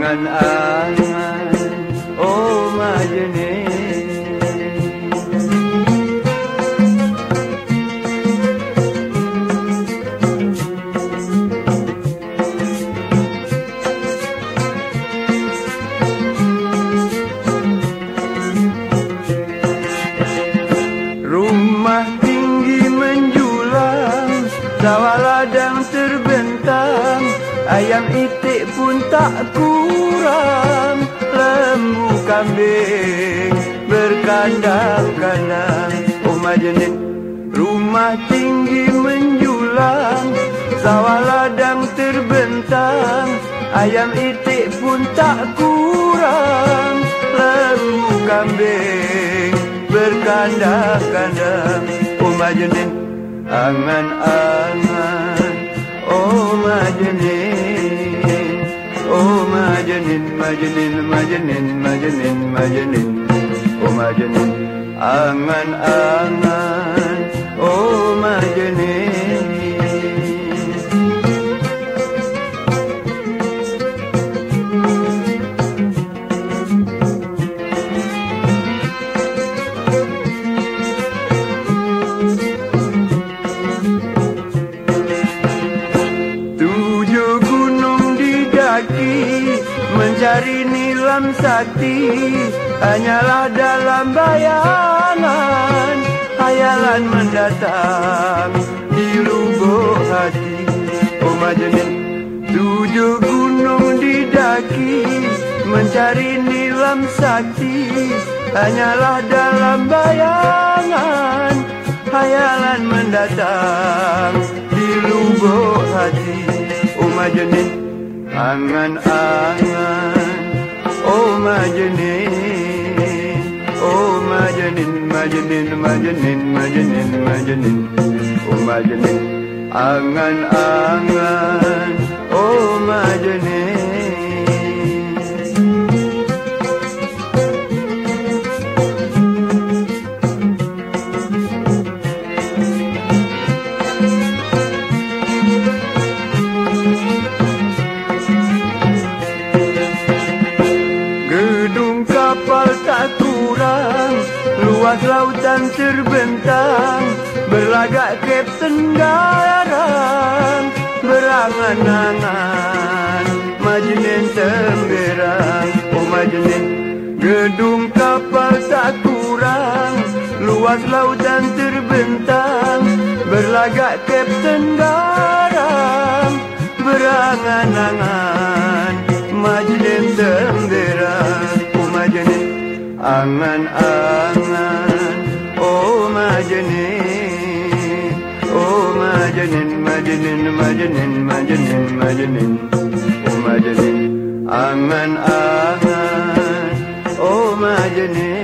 angan-angan, oh majene. Rumah tinggi menjulang, sawah ladang terbentang, ayam itik pun tak kurang, lembu kambing berkandang-kandang, oh majene. Rumah tinggi menjulang, sawah ladang terbentang, ayam itik pun tak kurang, lembu kambing berkandang-kandang, oh majene. Angan-angan, oh majene, oh majenin, majenin, majenin, majenin, majenin, oh majenin. Angan-angan, oh majenin. Mencari nilam sakti hanyalah dalam bayangan, hayalan mendatang di lubuk hati, oh majene. 7 gunung didaki mencari nilam sakti hanyalah dalam bayangan, hayalan mendatang di lubuk hati, oh majene. Angan-angan, oh majene, oh majenin, majenin, majenin, majenin, majenin, oh majenin. Angan-angan, oh majene. Kapal tak kurang, luas lautan terbentang, berlagak kapten garang, berangan-angan, majenin temberang, oh majenin. Gedung kapal tak kurang, luas lautan terbentang, berlagak kapten garang, berangan-angan, majenin temberang, majene. Angan-angan, oh majene, oh majenin, majenin, majenin, majenin, majenin, oh majenin. Angan-angan, oh majene.